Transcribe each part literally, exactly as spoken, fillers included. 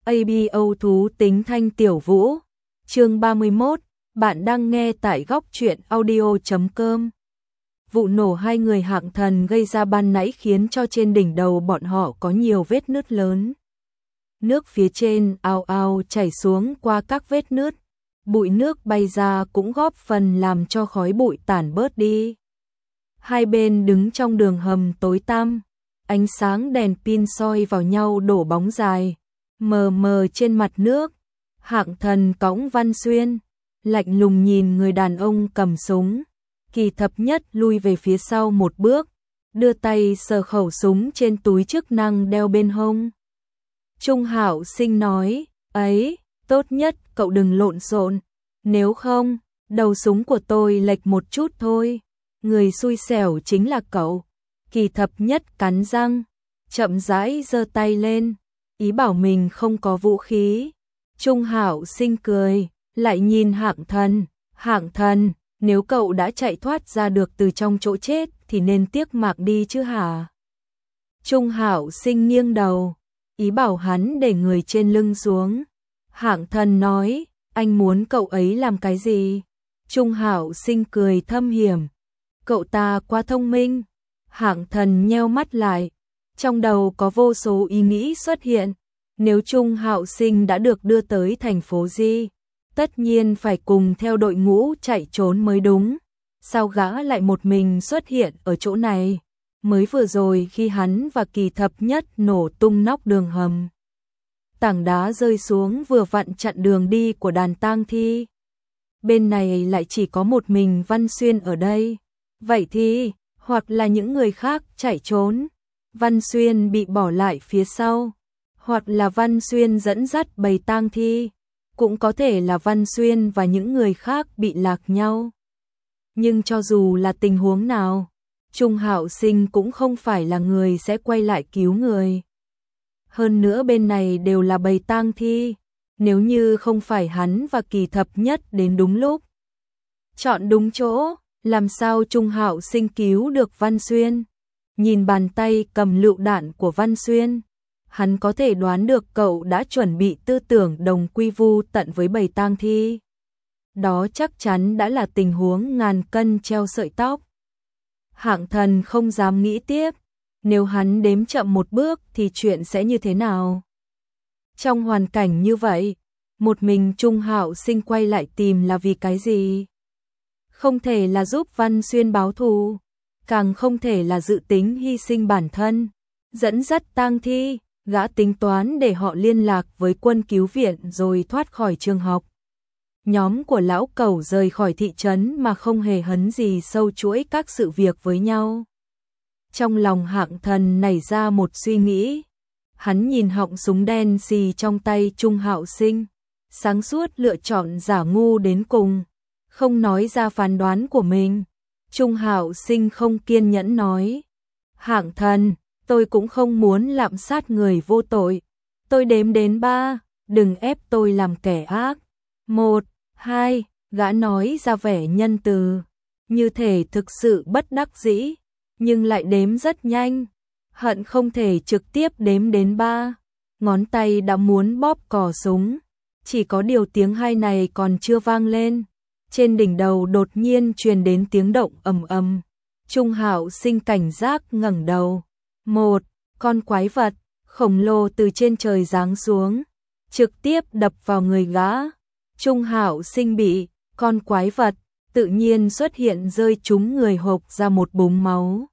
a bê o thú tính thanh tiểu vũ. Chương ba mươi mốt, bạn đang nghe tại góc truyện audio chấm com. Vụ nổ hai người Hạng Thần gây ra ban nãy khiến cho trên đỉnh đầu bọn họ có nhiều vết nứt lớn. Nước phía trên ao ao chảy xuống qua các vết nứt, bụi nước bay ra cũng góp phần làm cho khói bụi tản bớt đi. Hai bên đứng trong đường hầm tối tăm, ánh sáng đèn pin soi vào nhau đổ bóng dài, mờ mờ trên mặt nước. Hạng Thần cõng Văn Xuyên, lạnh lùng nhìn người đàn ông cầm súng. Kỳ Thập Nhất lui về phía sau một bước, đưa tay sờ khẩu súng trên túi chức năng đeo bên hông. Trung Hạo Sinh nói, ấy, tốt nhất cậu đừng lộn xộn, nếu không, đầu súng của tôi lệch một chút thôi. Người xui xẻo chính là cậu. Kỳ Thập Nhất cắn răng, chậm rãi giơ tay lên, ý bảo mình không có vũ khí. Trung Hạo Sinh cười, lại nhìn Hạng Thần, Hạng Thần, nếu cậu đã chạy thoát ra được từ trong chỗ chết thì nên tiếc mạc đi chứ hả? Trung Hạo Sinh nghiêng đầu, ý bảo hắn để người trên lưng xuống. Hạng Thần nói, anh muốn cậu ấy làm cái gì? Trung Hạo Sinh cười thâm hiểm, cậu ta quá thông minh. Hạng Thần nheo mắt lại, trong đầu có vô số ý nghĩ xuất hiện. Nếu Trung Hạo Sinh đã được đưa tới thành phố Di, tất nhiên phải cùng theo đội ngũ chạy trốn mới đúng. Sao gã lại một mình xuất hiện ở chỗ này? Mới vừa rồi khi hắn và Kỳ Thập Nhất nổ tung nóc đường hầm, tảng đá rơi xuống vừa vặn chặn đường đi của đàn tang thi. Bên này lại chỉ có một mình Văn Xuyên ở đây. Vậy thì, hoặc là những người khác chạy trốn, Văn Xuyên bị bỏ lại phía sau, hoặc là Văn Xuyên dẫn dắt bầy tang thi, cũng có thể là Văn Xuyên và những người khác bị lạc nhau. Nhưng cho dù là tình huống nào, Trung Hạo Sinh cũng không phải là người sẽ quay lại cứu người. Hơn nữa bên này đều là bầy tang thi, nếu như không phải hắn và Kỳ Thập Nhất đến đúng lúc, chọn đúng chỗ, làm sao Trung Hạo Sinh cứu được Văn Xuyên? Nhìn bàn tay cầm lựu đạn của Văn Xuyên, hắn có thể đoán được cậu đã chuẩn bị tư tưởng đồng quy vu tận với bầy tang thi. Đó chắc chắn đã là tình huống ngàn cân treo sợi tóc. Hạng Thần không dám nghĩ tiếp, nếu hắn đếm chậm một bước thì chuyện sẽ như thế nào? Trong hoàn cảnh như vậy, một mình Trung Hạo Sinh quay lại tìm là vì cái gì? Không thể là giúp Văn Xuyên báo thù, càng không thể là dự tính hy sinh bản thân, dẫn dắt tang thi. Gã tính toán để họ liên lạc với quân cứu viện rồi thoát khỏi trường học. Nhóm của lão cẩu rời khỏi thị trấn mà không hề hấn gì sâu chuỗi các sự việc với nhau. Trong lòng Hạng Thần nảy ra một suy nghĩ. Hắn nhìn họng súng đen xì trong tay Trung Hạo Sinh, sáng suốt lựa chọn giả ngu đến cùng, không nói ra phán đoán của mình. Trung Hạo Sinh không kiên nhẫn nói, Hạng Thần, tôi cũng không muốn lạm sát người vô tội. Tôi đếm đến ba, đừng ép tôi làm kẻ ác. Một, hai, gã nói ra vẻ nhân từ, như thể thực sự bất đắc dĩ, nhưng lại đếm rất nhanh, hận không thể trực tiếp đếm đến ba. Ngón tay đã muốn bóp cò súng, chỉ có điều tiếng hai này còn chưa vang lên. Trên đỉnh đầu đột nhiên truyền đến tiếng động ầm ầm. Trung Hạo Sinh cảnh giác ngẩng đầu. Một con quái vật khổng lồ từ trên trời giáng xuống, trực tiếp đập vào người gã. Trung Hạo Sinh bị con quái vật tự nhiên xuất hiện rơi trúng người hộc ra một búng máu.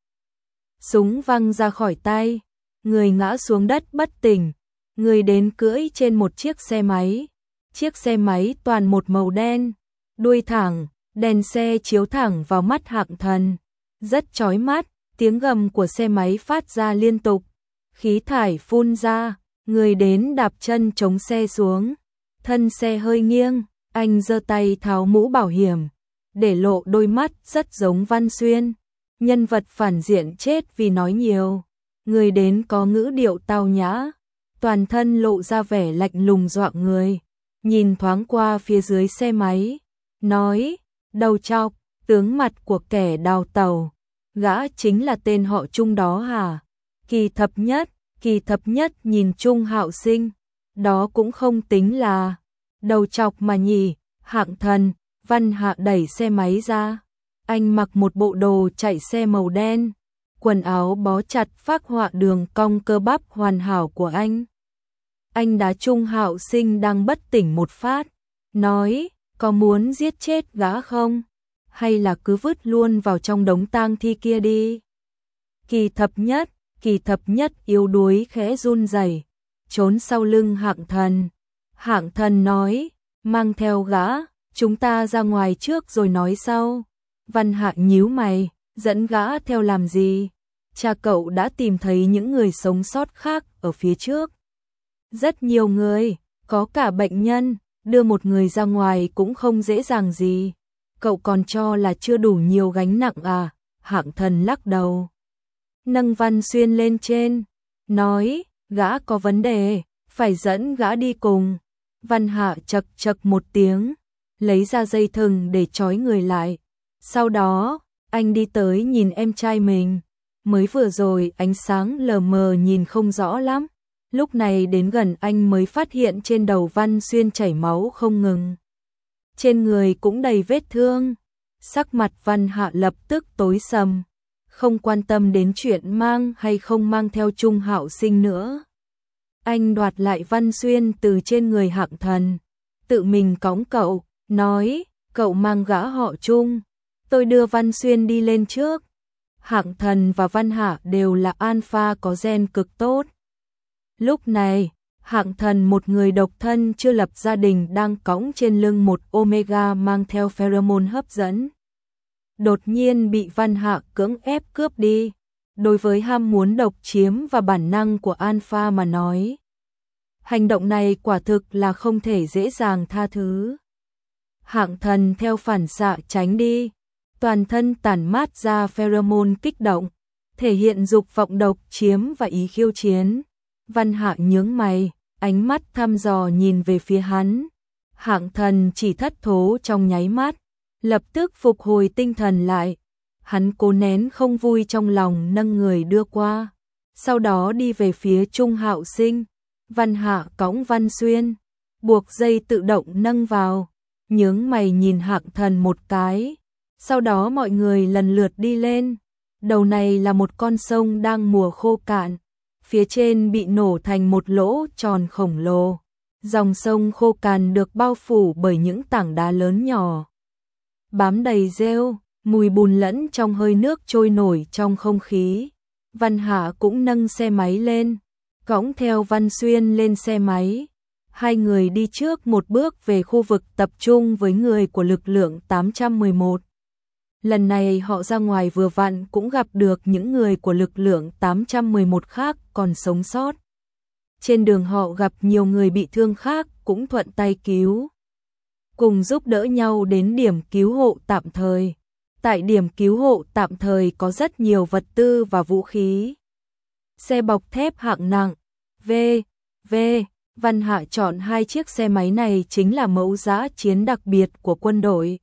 Súng văng ra khỏi tay, người ngã xuống đất bất tỉnh. Người đến cưỡi trên một chiếc xe máy, chiếc xe máy toàn một màu đen, đuôi thẳng, đèn xe chiếu thẳng vào mắt Hạng Thần, rất chói mắt. Tiếng gầm của xe máy phát ra liên tục, khí thải phun ra, người đến đạp chân chống xe xuống, thân xe hơi nghiêng, anh giơ tay tháo mũ bảo hiểm, để lộ đôi mắt rất giống Văn Xuyên, nhân vật phản diện chết vì nói nhiều. Người đến có ngữ điệu tao nhã, toàn thân lộ ra vẻ lạnh lùng dọa người, nhìn thoáng qua phía dưới xe máy, nói, đầu trọc, tướng mặt của kẻ đào tàu. Gã chính là tên họ Trung đó hả? Kỳ Thập Nhất, Kỳ Thập Nhất nhìn Trung Hạo Sinh, đó cũng không tính là đầu chọc mà nhỉ. Hạng Thần, Văn Hạ đẩy xe máy ra. Anh mặc một bộ đồ chạy xe màu đen, quần áo bó chặt phác họa đường cong cơ bắp hoàn hảo của anh. Anh đá Trung Hạo Sinh đang bất tỉnh một phát, nói, có muốn giết chết gã không? Hay là cứ vứt luôn vào trong đống tang thi kia đi? Kỳ Thập Nhất, Kỳ Thập Nhất yếu đuối khẽ run rẩy, trốn sau lưng Hạng Thần. Hạng Thần nói, mang theo gã, chúng ta ra ngoài trước rồi nói sau. Văn Hạ nhíu mày, dẫn gã theo làm gì? Cha cậu đã tìm thấy những người sống sót khác ở phía trước. Rất nhiều người, có cả bệnh nhân, đưa một người ra ngoài cũng không dễ dàng gì. Cậu còn cho là chưa đủ nhiều gánh nặng à? Hạng Thần lắc đầu. Nâng Văn Xuyên lên trên, nói, gã có vấn đề, phải dẫn gã đi cùng. Văn Hạ chậc chậc một tiếng, lấy ra dây thừng để trói người lại. Sau đó, anh đi tới nhìn em trai mình. Mới vừa rồi ánh sáng lờ mờ nhìn không rõ lắm. Lúc này đến gần anh mới phát hiện trên đầu Văn Xuyên chảy máu không ngừng. Trên người cũng đầy vết thương. Sắc mặt Văn Hạ lập tức tối sầm, không quan tâm đến chuyện mang hay không mang theo Trung Hạo Sinh nữa. Anh đoạt lại Văn Xuyên từ trên người Hạng Thần, tự mình cõng cậu, nói, cậu mang gã họ Trung, tôi đưa Văn Xuyên đi lên trước. Hạng Thần và Văn Hạ đều là alpha có gen cực tốt. Lúc này, Hạng Thần một người độc thân chưa lập gia đình đang cõng trên lưng một Omega mang theo pheromone hấp dẫn. Đột nhiên bị Văn Hạ cưỡng ép cướp đi. Đối với ham muốn độc chiếm và bản năng của alpha mà nói, hành động này quả thực là không thể dễ dàng tha thứ. Hạng Thần theo phản xạ tránh đi, toàn thân tản mát ra pheromone kích động, thể hiện dục vọng độc chiếm và ý khiêu chiến. Văn Hạ nhướng mày, ánh mắt thăm dò nhìn về phía hắn. Hạng Thần chỉ thất thố trong nháy mắt, lập tức phục hồi tinh thần lại. Hắn cố nén không vui trong lòng nâng người đưa qua, sau đó đi về phía Trung Hạo Sinh. Văn Hạ cõng Văn Xuyên, buộc dây tự động nâng vào, nhướng mày nhìn Hạng Thần một cái. Sau đó mọi người lần lượt đi lên. Đầu này là một con sông đang mùa khô cạn, phía trên bị nổ thành một lỗ tròn khổng lồ. Dòng sông khô cằn được bao phủ bởi những tảng đá lớn nhỏ, bám đầy rêu, mùi bùn lẫn trong hơi nước trôi nổi trong không khí. Văn Hạ cũng nâng xe máy lên, cõng theo Văn Xuyên lên xe máy. Hai người đi trước một bước về khu vực tập trung với người của lực lượng tám trăm mười một. Lần này họ ra ngoài vừa vặn cũng gặp được những người của lực lượng tám trăm mười một khác còn sống sót. Trên đường họ gặp nhiều người bị thương khác cũng thuận tay cứu, cùng giúp đỡ nhau đến điểm cứu hộ tạm thời. Tại điểm cứu hộ tạm thời có rất nhiều vật tư và vũ khí. Xe bọc thép hạng nặng, V, V, Văn Hạ chọn hai chiếc xe máy này chính là mẫu dã chiến đặc biệt của quân đội.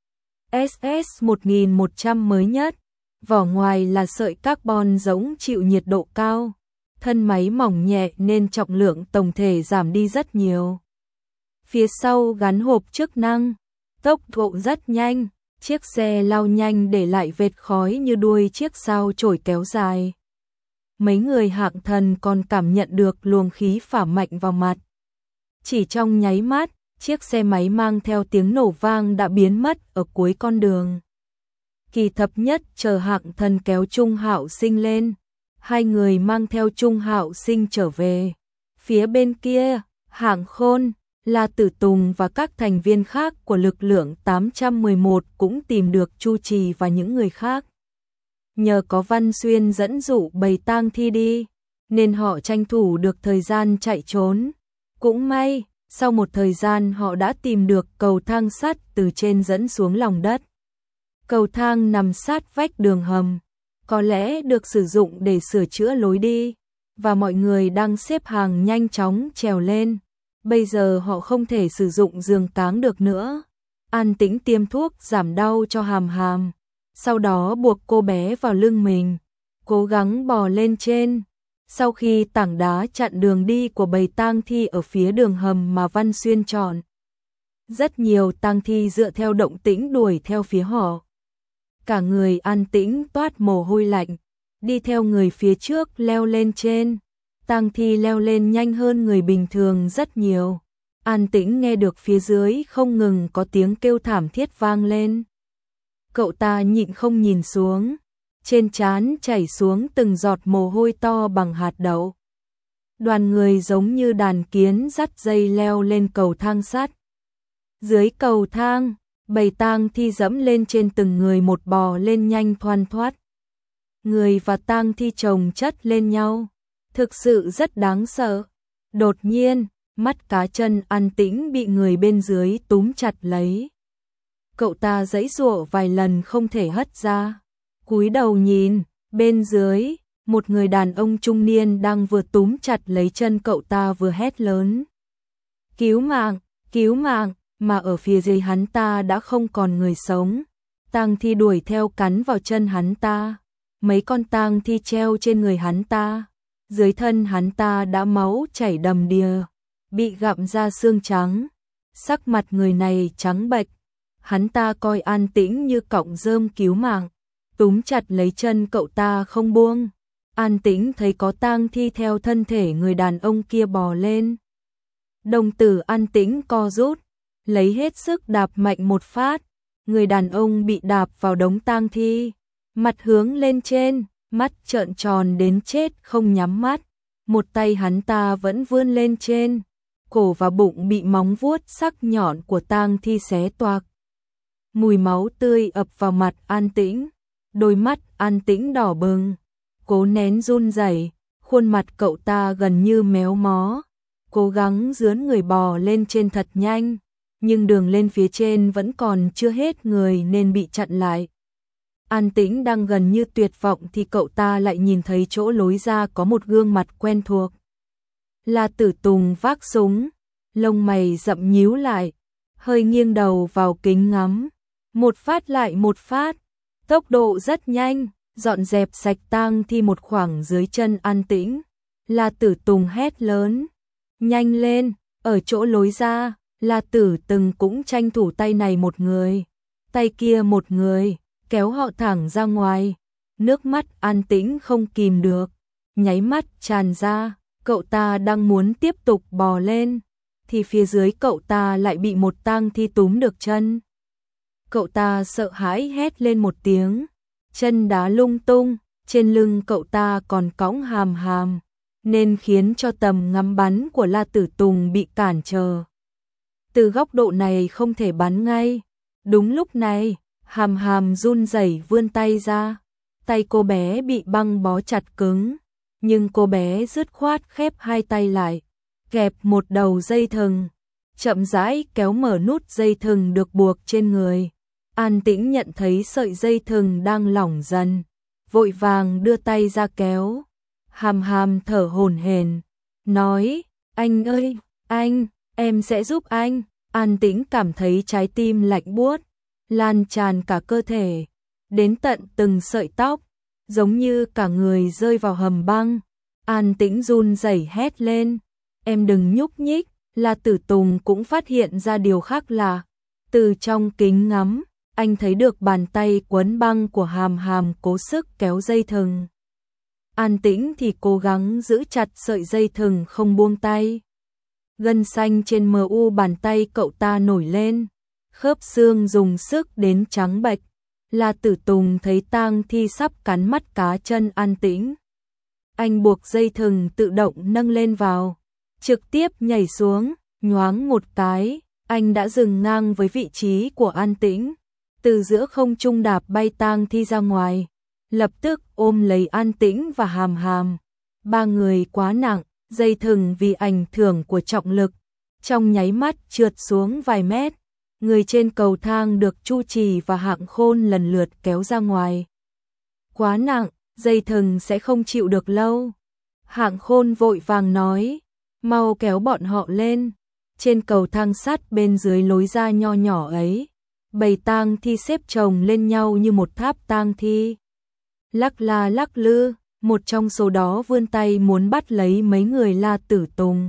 ét ét một nghìn một trăm mới nhất, vỏ ngoài là sợi carbon giống chịu nhiệt độ cao, thân máy mỏng nhẹ nên trọng lượng tổng thể giảm đi rất nhiều. Phía sau gắn hộp chức năng, tốc độ rất nhanh, chiếc xe lao nhanh để lại vệt khói như đuôi chiếc sao chổi kéo dài. Mấy người Hạng Thần còn cảm nhận được luồng khí phả mạnh vào mặt. Chỉ trong nháy mắt, chiếc xe máy mang theo tiếng nổ vang đã biến mất ở cuối con đường. Kỳ Thập Nhất chờ Hạng Thần kéo Trung Hạo Sinh lên, hai người mang theo Trung Hạo Sinh trở về. Phía bên kia, Hạng Khôn, La Tử Tùng và các thành viên khác của lực lượng tám trăm mười một cũng tìm được Chu Trì và những người khác. Nhờ có Văn Xuyên dẫn dụ bầy tang thi đi, nên họ tranh thủ được thời gian chạy trốn. Cũng may, sau một thời gian họ đã tìm được cầu thang sắt từ trên dẫn xuống lòng đất. Cầu thang nằm sát vách đường hầm, có lẽ được sử dụng để sửa chữa lối đi, và mọi người đang xếp hàng nhanh chóng trèo lên. Bây giờ họ không thể sử dụng giường cáng được nữa. An Tĩnh tiêm thuốc giảm đau cho Hàm Hàm, sau đó buộc cô bé vào lưng mình, cố gắng bò lên trên. Sau khi tảng đá chặn đường đi của bầy tang thi ở phía đường hầm mà Văn Xuyên chọn, rất nhiều tang thi dựa theo động tĩnh đuổi theo phía họ. Cả người an tĩnh toát mồ hôi lạnh, đi theo người phía trước leo lên trên. Tang thi leo lên nhanh hơn người bình thường rất nhiều. An tĩnh nghe được phía dưới không ngừng có tiếng kêu thảm thiết vang lên. Cậu ta nhịn không nhìn xuống, trên trán chảy xuống từng giọt mồ hôi to bằng hạt đậu. Đoàn người giống như đàn kiến dắt dây leo lên cầu thang sắt. Dưới cầu thang, bầy tang thi dẫm lên trên từng người một bò lên nhanh thoăn thoắt. Người và tang thi chồng chất lên nhau, thực sự rất đáng sợ. Đột nhiên, mắt cá chân An Tĩnh bị người bên dưới túm chặt lấy. Cậu ta giãy giụa vài lần không thể hất ra. Cúi đầu nhìn, bên dưới, một người đàn ông trung niên đang vừa túm chặt lấy chân cậu ta vừa hét lớn. Cứu mạng, cứu mạng, mà ở phía dưới hắn ta đã không còn người sống. Tang thi đuổi theo cắn vào chân hắn ta. Mấy con tang thi treo trên người hắn ta. Dưới thân hắn ta đã máu chảy đầm đìa, bị gặm ra xương trắng. Sắc mặt người này trắng bệch. Hắn ta coi An Tĩnh như cọng rơm cứu mạng, túm chặt lấy chân cậu ta không buông. An Tĩnh thấy có tang thi theo thân thể người đàn ông kia bò lên. Đồng tử An Tĩnh co rút, lấy hết sức đạp mạnh một phát. Người đàn ông bị đạp vào đống tang thi, mặt hướng lên trên, mắt trợn tròn đến chết không nhắm mắt. Một tay hắn ta vẫn vươn lên trên, cổ và bụng bị móng vuốt sắc nhọn của tang thi xé toạc. Mùi máu tươi ập vào mặt An Tĩnh, đôi mắt An Tĩnh đỏ bừng, cố nén run rẩy, khuôn mặt cậu ta gần như méo mó, cố gắng dướn người bò lên trên thật nhanh, nhưng đường lên phía trên vẫn còn chưa hết người nên bị chặn lại. An Tĩnh đang gần như tuyệt vọng thì cậu ta lại nhìn thấy chỗ lối ra có một gương mặt quen thuộc. Là Tử Tùng vác súng, lông mày rậm nhíu lại, hơi nghiêng đầu vào kính ngắm. Một phát lại một phát, tốc độ rất nhanh, dọn dẹp sạch tang thi một khoảng dưới chân An Tĩnh. La Tử Tùng hét lớn, nhanh lên, ở chỗ lối ra. La Tử Tùng cũng tranh thủ tay này một người, tay kia một người, kéo họ thẳng ra ngoài. Nước mắt An Tĩnh không kìm được, nháy mắt tràn ra. Cậu ta đang muốn tiếp tục bò lên, thì phía dưới cậu ta lại bị một tang thi túm được chân. Cậu ta sợ hãi hét lên một tiếng, chân đá lung tung, trên lưng cậu ta còn cõng hàm hàm, nên khiến cho tầm ngắm bắn của La Tử Tùng bị cản trở. Từ góc độ này không thể bắn ngay. Đúng lúc này, hàm hàm run rẩy vươn tay ra, tay cô bé bị băng bó chặt cứng, nhưng cô bé dứt khoát khép hai tay lại, kẹp một đầu dây thừng, chậm rãi kéo mở nút dây thừng được buộc trên người. An Tĩnh nhận thấy sợi dây thừng đang lỏng dần, vội vàng đưa tay ra kéo. Hàm hàm thở hổn hển, nói, anh ơi, anh, em sẽ giúp anh. An Tĩnh cảm thấy trái tim lạnh buốt, lan tràn cả cơ thể, đến tận từng sợi tóc, giống như cả người rơi vào hầm băng. An Tĩnh run rẩy hét lên, em đừng nhúc nhích. La Tử Tùng cũng phát hiện ra điều khác lạ. Từ trong kính ngắm, anh thấy được bàn tay quấn băng của hàm hàm cố sức kéo dây thừng. An Tĩnh thì cố gắng giữ chặt sợi dây thừng không buông tay. Gân xanh trên mờ u bàn tay cậu ta nổi lên, khớp xương dùng sức đến trắng bệch. La Tử Tùng thấy tang thi sắp cắn mắt cá chân An Tĩnh. Anh buộc dây thừng tự động nâng lên vào, trực tiếp nhảy xuống, nhoáng một cái, anh đã dừng ngang với vị trí của An Tĩnh. Từ giữa không trung đạp bay tang thi ra ngoài, lập tức ôm lấy An Tĩnh và hàm hàm. Ba người quá nặng, dây thừng vì ảnh hưởng của trọng lực, trong nháy mắt trượt xuống vài mét. Người trên cầu thang được Chu Trì và Hạng Khôn lần lượt kéo ra ngoài. Quá nặng, dây thừng sẽ không chịu được lâu. Hạng Khôn vội vàng nói, mau kéo bọn họ lên. Trên cầu thang sắt bên dưới lối ra nho nhỏ ấy, bầy tang thi xếp chồng lên nhau như một tháp tang thi. Lắc la lắc lư, một trong số đó vươn tay muốn bắt lấy mấy người La Tử Tùng.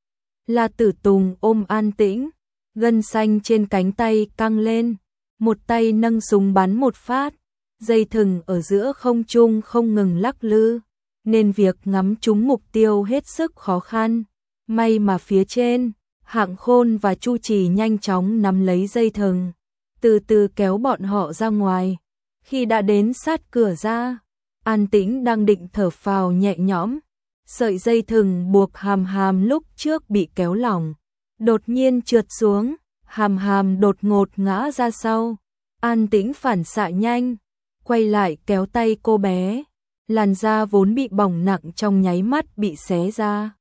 La Tử Tùng ôm An Tĩnh, gân xanh trên cánh tay căng lên, một tay nâng súng bắn một phát, dây thừng ở giữa không trung không ngừng lắc lư, nên việc ngắm trúng mục tiêu hết sức khó khăn. May mà phía trên, Hạng Khôn và Chu Trì nhanh chóng nắm lấy dây thừng, từ từ kéo bọn họ ra ngoài. Khi đã đến sát cửa ra, An Tĩnh đang định thở phào nhẹ nhõm, sợi dây thừng buộc Hàm Hàm lúc trước bị kéo lỏng, đột nhiên trượt xuống, Hàm Hàm đột ngột ngã ra sau. An Tĩnh phản xạ nhanh, quay lại kéo tay cô bé, làn da vốn bị bỏng nặng trong nháy mắt bị xé ra.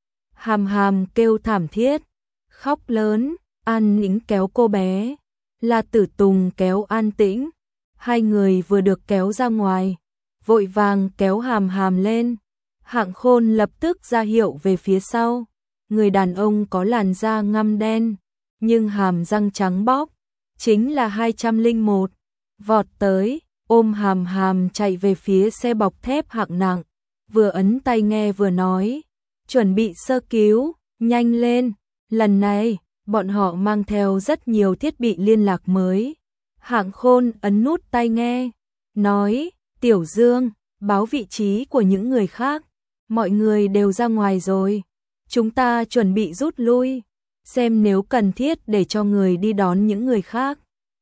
Hàm Hàm kêu thảm thiết, khóc lớn. An Tĩnh kéo cô bé, La Tử Tùng kéo An Tĩnh, hai người vừa được kéo ra ngoài, vội vàng kéo Hàm Hàm lên. Hạng Khôn lập tức ra hiệu về phía sau, người đàn ông có làn da ngăm đen, nhưng hàm răng trắng bóc, chính là hai trăm lẻ một, vọt tới, ôm Hàm Hàm chạy về phía xe bọc thép hạng nặng, vừa ấn tai nghe vừa nói, chuẩn bị sơ cứu, nhanh lên, lần này, bọn họ mang theo rất nhiều thiết bị liên lạc mới. Hạng Khôn ấn nút tai nghe, nói, Tiểu Dương, báo vị trí của những người khác, mọi người đều ra ngoài rồi, chúng ta chuẩn bị rút lui, xem nếu cần thiết để cho người đi đón những người khác.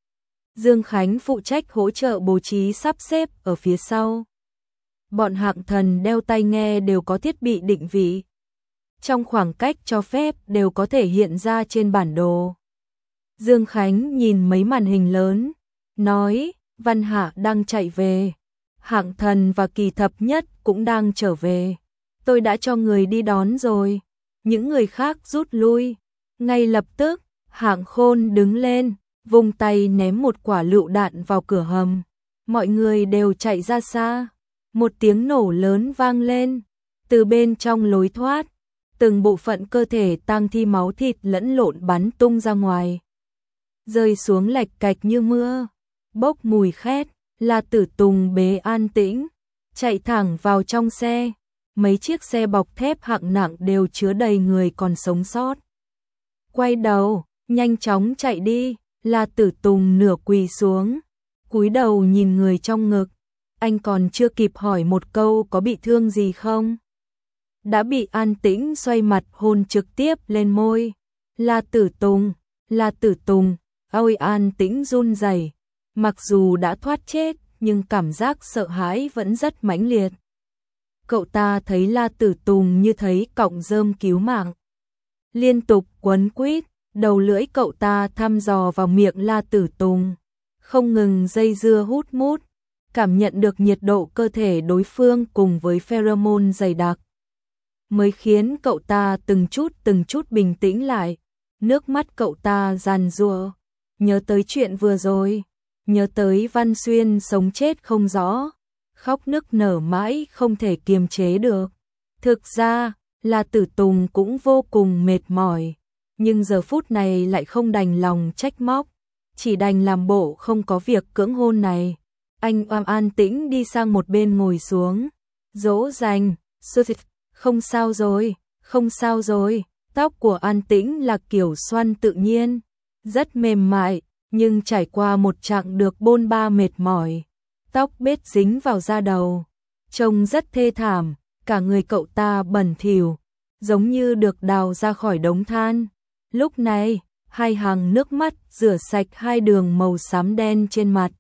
Dương Khánh phụ trách hỗ trợ bố trí sắp xếp ở phía sau. Bọn Hạng Thần đeo tai nghe đều có thiết bị định vị, trong khoảng cách cho phép đều có thể hiện ra trên bản đồ. Dương Khánh nhìn mấy màn hình lớn, nói, Văn Hạ đang chạy về, Hạng Thần và Kỳ Thập Nhất cũng đang trở về. Tôi đã cho người đi đón rồi, những người khác rút lui. Ngay lập tức, Hạng Khôn đứng lên, vung tay ném một quả lựu đạn vào cửa hầm. Mọi người đều chạy ra xa. Một tiếng nổ lớn vang lên, từ bên trong lối thoát, từng bộ phận cơ thể tang thi máu thịt lẫn lộn bắn tung ra ngoài, rơi xuống lạch cạch như mưa, bốc mùi khét. La Tử Tùng bế An Tĩnh, chạy thẳng vào trong xe. Mấy chiếc xe bọc thép hạng nặng đều chứa đầy người còn sống sót. Quay đầu, nhanh chóng chạy đi. La Tử Tùng nửa quỳ xuống, cúi đầu nhìn người trong ngực. Anh còn chưa kịp hỏi một câu có bị thương gì không, đã bị An Tĩnh xoay mặt hôn trực tiếp lên môi. La Tử Tùng, La Tử Tùng, ôi. An Tĩnh run rẩy, mặc dù đã thoát chết nhưng cảm giác sợ hãi vẫn rất mãnh liệt. Cậu ta thấy La Tử Tùng như thấy cọng rơm cứu mạng, liên tục quấn quýt, đầu lưỡi cậu ta thăm dò vào miệng La Tử Tùng, không ngừng dây dưa hút mút, cảm nhận được nhiệt độ cơ thể đối phương cùng với pheromone dày đặc, mới khiến cậu ta từng chút từng chút bình tĩnh lại. Nước mắt cậu ta giàn giụa, nhớ tới chuyện vừa rồi, nhớ tới Văn Xuyên sống chết không rõ, khóc nức nở mãi không thể kiềm chế được. Thực ra, La Tử Tùng cũng vô cùng mệt mỏi, nhưng giờ phút này lại không đành lòng trách móc, chỉ đành làm bộ không có việc cưỡng hôn này. Anh oam An Tĩnh đi sang một bên ngồi xuống, dỗ dành, không sao rồi, không sao rồi. Tóc của An Tĩnh là kiểu xoăn tự nhiên, rất mềm mại, nhưng trải qua một chặng được bôn ba mệt mỏi, tóc bết dính vào da đầu, trông rất thê thảm. Cả người cậu ta bẩn thỉu, giống như được đào ra khỏi đống than. Lúc này, hai hàng nước mắt rửa sạch hai đường màu xám đen trên mặt,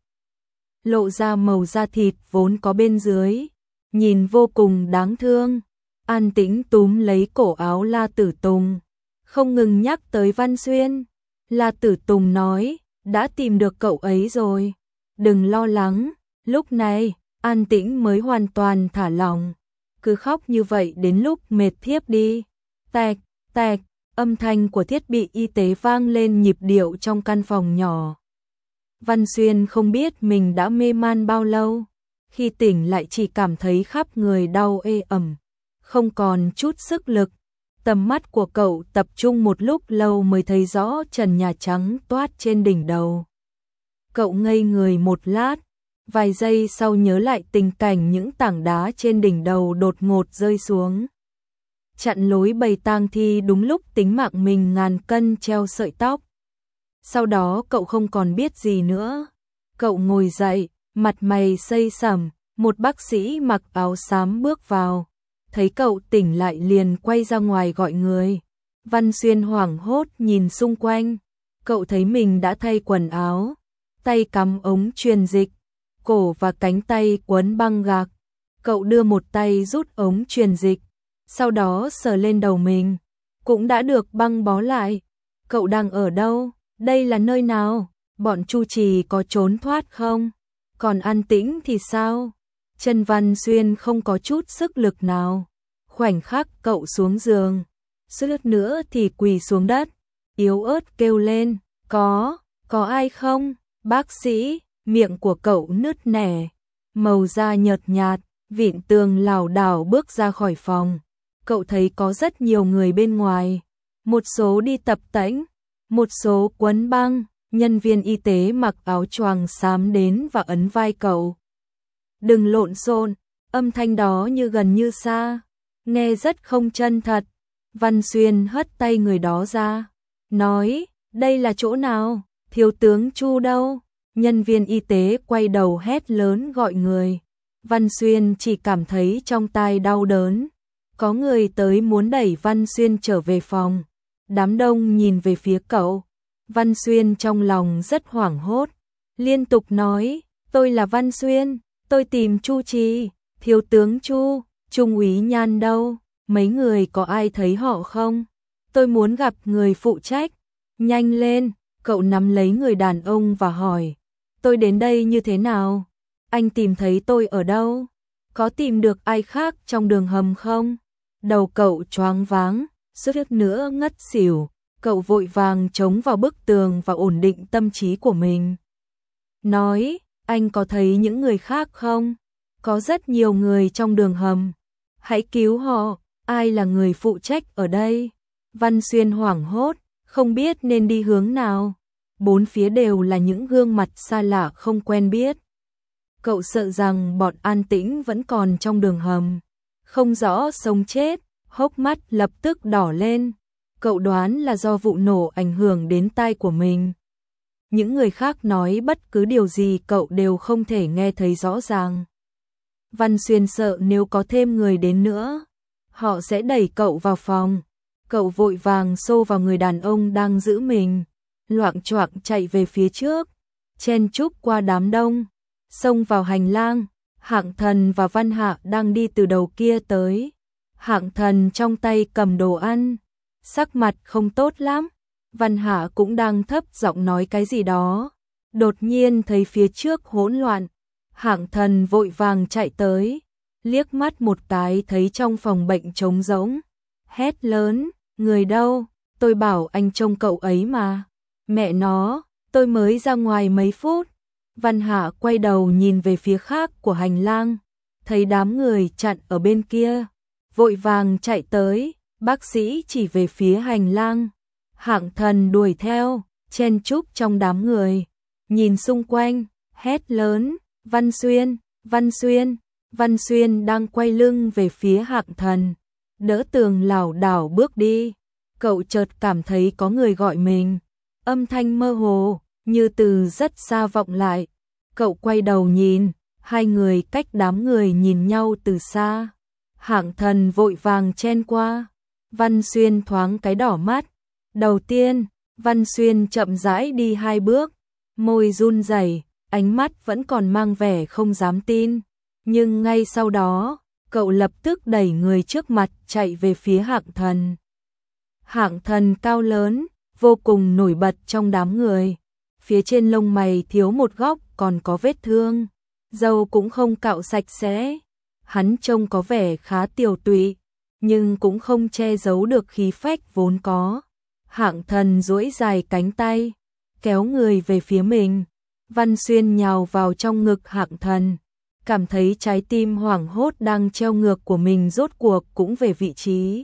lộ ra màu da thịt vốn có bên dưới, nhìn vô cùng đáng thương. An Tĩnh túm lấy cổ áo La Tử Tùng, không ngừng nhắc tới Văn Xuyên. La Tử Tùng nói, đã tìm được cậu ấy rồi, đừng lo lắng. Lúc này, An Tĩnh mới hoàn toàn thả lỏng, cứ khóc như vậy đến lúc mệt thiếp đi. Tạch, tạch, âm thanh của thiết bị y tế vang lên nhịp điệu trong căn phòng nhỏ. Văn Xuyên không biết mình đã mê man bao lâu, khi tỉnh lại chỉ cảm thấy khắp người đau ê ẩm, không còn chút sức lực. Tầm mắt của cậu tập trung một lúc lâu mới thấy rõ trần nhà trắng toát trên đỉnh đầu. Cậu ngây người một lát, vài giây sau nhớ lại tình cảnh những tảng đá trên đỉnh đầu đột ngột rơi xuống. Chặn lối bầy tang thi đúng lúc tính mạng mình ngàn cân treo sợi tóc. Sau đó cậu không còn biết gì nữa. Cậu ngồi dậy, mặt mày xây sẩm, một bác sĩ mặc áo xám bước vào. Thấy cậu tỉnh lại liền quay ra ngoài gọi người. Văn Xuyên hoảng hốt nhìn xung quanh. Cậu thấy mình đã thay quần áo, tay cắm ống truyền dịch, cổ và cánh tay quấn băng gạc. Cậu đưa một tay rút ống truyền dịch, sau đó sờ lên đầu mình, cũng đã được băng bó lại. Cậu đang ở đâu? Đây là nơi nào? Bọn Chu Trì có trốn thoát không? Còn An Tĩnh thì sao? Trần Văn Xuyên không có chút sức lực nào. Khoảnh khắc cậu xuống giường, suýt nữa thì quỳ xuống đất, yếu ớt kêu lên, có, có ai không? Bác sĩ, miệng của cậu nứt nẻ, màu da nhợt nhạt, vịn tường lảo đảo bước ra khỏi phòng. Cậu thấy có rất nhiều người bên ngoài, một số đi tập tễnh, một số quấn băng, nhân viên y tế mặc áo choàng xám đến và ấn vai cậu. Đừng lộn xộn, âm thanh đó như gần như xa, nghe rất không chân thật. Văn Xuyên hất tay người đó ra, nói, đây là chỗ nào? Thiếu tướng Chu đâu? Nhân viên y tế quay đầu hét lớn gọi người. Văn Xuyên chỉ cảm thấy trong tai đau đớn. Có người tới muốn đẩy Văn Xuyên trở về phòng. Đám đông nhìn về phía cậu. Văn Xuyên trong lòng rất hoảng hốt, liên tục nói, tôi là Văn Xuyên, tôi tìm Chu Trì, thiếu tướng Chu, Trung úy Nhan đâu, mấy người có ai thấy họ không? Tôi muốn gặp người phụ trách, nhanh lên, cậu nắm lấy người đàn ông và hỏi, tôi đến đây như thế nào? Anh tìm thấy tôi ở đâu? Có tìm được ai khác trong đường hầm không? Đầu cậu choáng váng, suýt nữa ngất xỉu. Cậu vội vàng chống vào bức tường và ổn định tâm trí của mình. Nói, anh có thấy những người khác không? Có rất nhiều người trong đường hầm. Hãy cứu họ, ai là người phụ trách ở đây? Văn Xuyên hoảng hốt, không biết nên đi hướng nào. Bốn phía đều là những gương mặt xa lạ không quen biết. Cậu sợ rằng bọn An Tĩnh vẫn còn trong đường hầm. Không rõ sống chết, hốc mắt lập tức đỏ lên. Cậu đoán là do vụ nổ ảnh hưởng đến tai của mình. Những người khác nói bất cứ điều gì cậu đều không thể nghe thấy rõ ràng. Văn Xuyên sợ nếu có thêm người đến nữa, họ sẽ đẩy cậu vào phòng. Cậu vội vàng xô vào người đàn ông đang giữ mình, loạng choạng chạy về phía trước, chen chúc qua đám đông, xông vào hành lang. Hạng Thần và Văn Hạ đang đi từ đầu kia tới. Hạng Thần trong tay cầm đồ ăn, sắc mặt không tốt lắm. Văn Hạ cũng đang thấp giọng nói cái gì đó. Đột nhiên thấy phía trước hỗn loạn. Hạng Thần vội vàng chạy tới, liếc mắt một cái thấy trong phòng bệnh trống rỗng. Hét lớn, người đâu? Tôi bảo anh trông cậu ấy mà. Mẹ nó, tôi mới ra ngoài mấy phút. Văn Hạ quay đầu nhìn về phía khác của hành lang, thấy đám người chặn ở bên kia, vội vàng chạy tới. Bác sĩ chỉ về phía hành lang. Hạng Thần đuổi theo, chen chúc trong đám người, nhìn xung quanh, hét lớn, Văn Xuyên, Văn Xuyên. Văn Xuyên đang quay lưng về phía Hạng Thần, đỡ tường lảo đảo bước đi. Cậu chợt cảm thấy có người gọi mình, âm thanh mơ hồ, như từ rất xa vọng lại. Cậu quay đầu nhìn, hai người cách đám người nhìn nhau từ xa. Hạng Thần vội vàng chen qua. Văn Xuyên thoáng cái đỏ mắt. Đầu tiên, Văn Xuyên chậm rãi đi hai bước, môi run rẩy, ánh mắt vẫn còn mang vẻ không dám tin. Nhưng ngay sau đó, cậu lập tức đẩy người trước mặt chạy về phía Hạng Thần. Hạng Thần cao lớn, vô cùng nổi bật trong đám người. Phía trên lông mày thiếu một góc còn có vết thương, râu cũng không cạo sạch sẽ. Hắn trông có vẻ khá tiều tụy, nhưng cũng không che giấu được khí phách vốn có. Hạng Thần duỗi dài cánh tay, kéo người về phía mình. Văn Xuyên nhào vào trong ngực Hạng Thần, cảm thấy trái tim hoảng hốt đang treo ngược của mình rốt cuộc cũng về vị trí.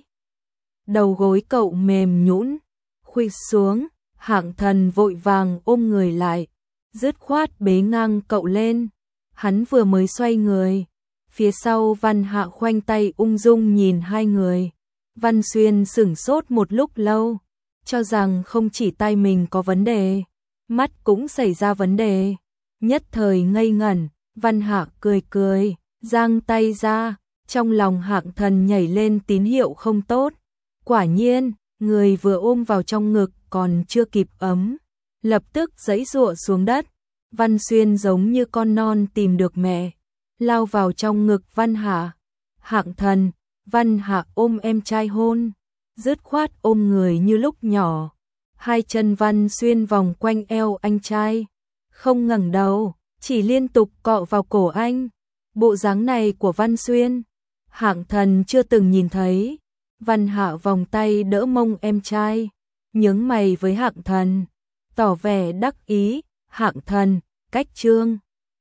Đầu gối cậu mềm nhũn, khuỵu xuống. Hạng Thần vội vàng ôm người lại, dứt khoát bế ngang cậu lên. Hắn vừa mới xoay người, phía sau Văn Hạ khoanh tay ung dung nhìn hai người. Văn Xuyên sửng sốt một lúc lâu, cho rằng không chỉ tay mình có vấn đề, mắt cũng xảy ra vấn đề. Nhất thời ngây ngẩn, Văn Hạ cười cười, giang tay ra, trong lòng Hạng Thần nhảy lên tín hiệu không tốt. Quả nhiên, người vừa ôm vào trong ngực còn chưa kịp ấm, lập tức giãy giụa xuống đất. Văn Xuyên giống như con non tìm được mẹ, lao vào trong ngực Văn Hạ. Hạng Thần, Văn Hạ ôm em trai hôn, dứt khoát ôm người như lúc nhỏ. Hai chân Văn Xuyên vòng quanh eo anh trai, không ngẩng đầu, chỉ liên tục cọ vào cổ anh. Bộ dáng này của Văn Xuyên, Hạng Thần chưa từng nhìn thấy. Văn Hạ vòng tay đỡ mông em trai, nhướng mày với Hạng Thần, tỏ vẻ đắc ý. Hạng Thần, cách trương.